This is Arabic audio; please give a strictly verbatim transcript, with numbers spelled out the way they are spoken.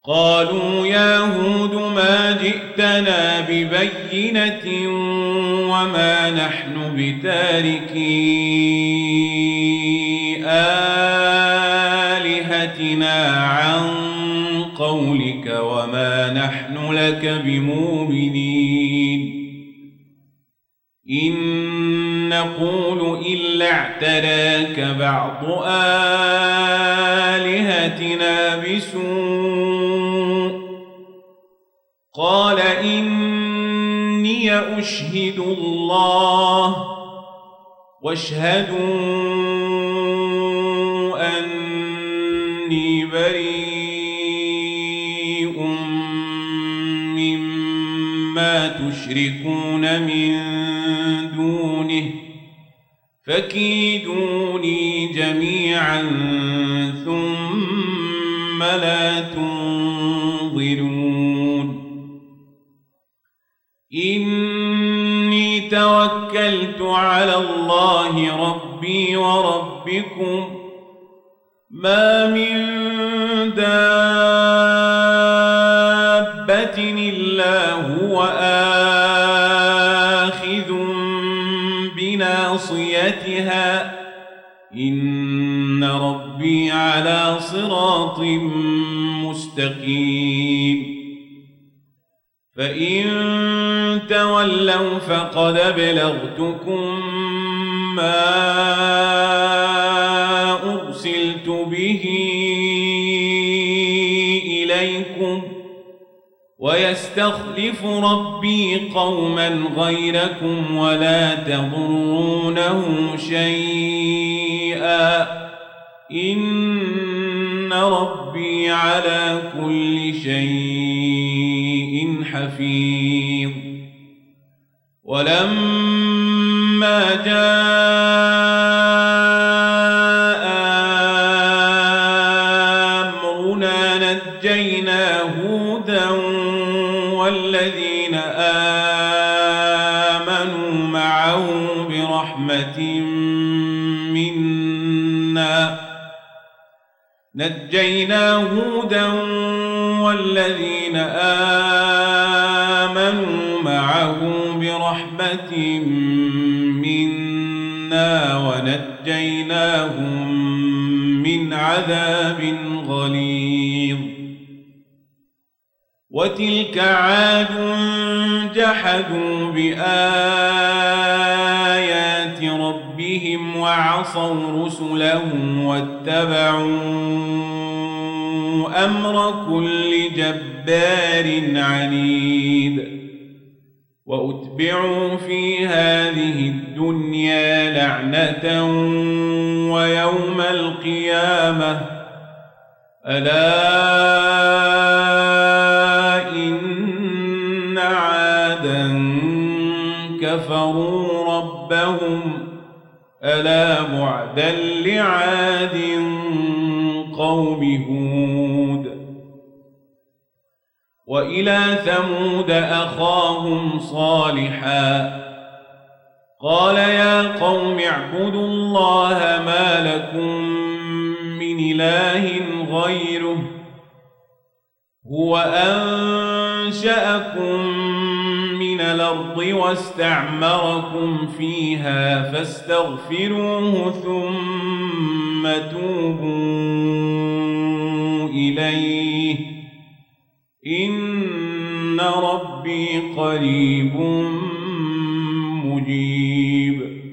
قالوا يا هود ما جئتنا ببينة وما نحن بتاركي آلهتنا عن قولك وما نحن لك بمؤمنين إن نقول إلا اعتراك بعض آلهتنا بسوء قال إني أشهد الله واشهدوا أني بريء مما تشركون من دونه فكيدوني جميعا ثم لا تنظرون إني توكلت على الله ربي وربكم ما من دابة إلا هو آخذ بناصيتها إن ربي على صراط مستقيم فإن تولوا فقد أبلغتكم ما أرسلت به إليكم ويستخلف ربي قوما غيركم ولا تضرونه شيئا إن ربي على كل شيء حفيظ ولما جاء أمرنا نجينا هودا والذين آمنوا معه برحمة منا نجينا هودا والذين آمنوا معه برحمة منا ونجيناهم من عذاب غليظ وتلك عاد جحدوا بآيات ربهم وعصوا رسله واتبعوا أمر كل جبار عنيد وأتبعوا في هذه الدنيا لعنة ويوم القيامة ألا إن عادا كفروا ربهم ألا بعدا لعاد قوم هود وإلى ثمود أخاهم صالحا قال يا قوم اعبدوا الله ما لكم من إله غيره هو أنشأكم من الأرض واستعمركم فيها فاستغفروه ثم توبوا إليه إن ربي قريب مجيب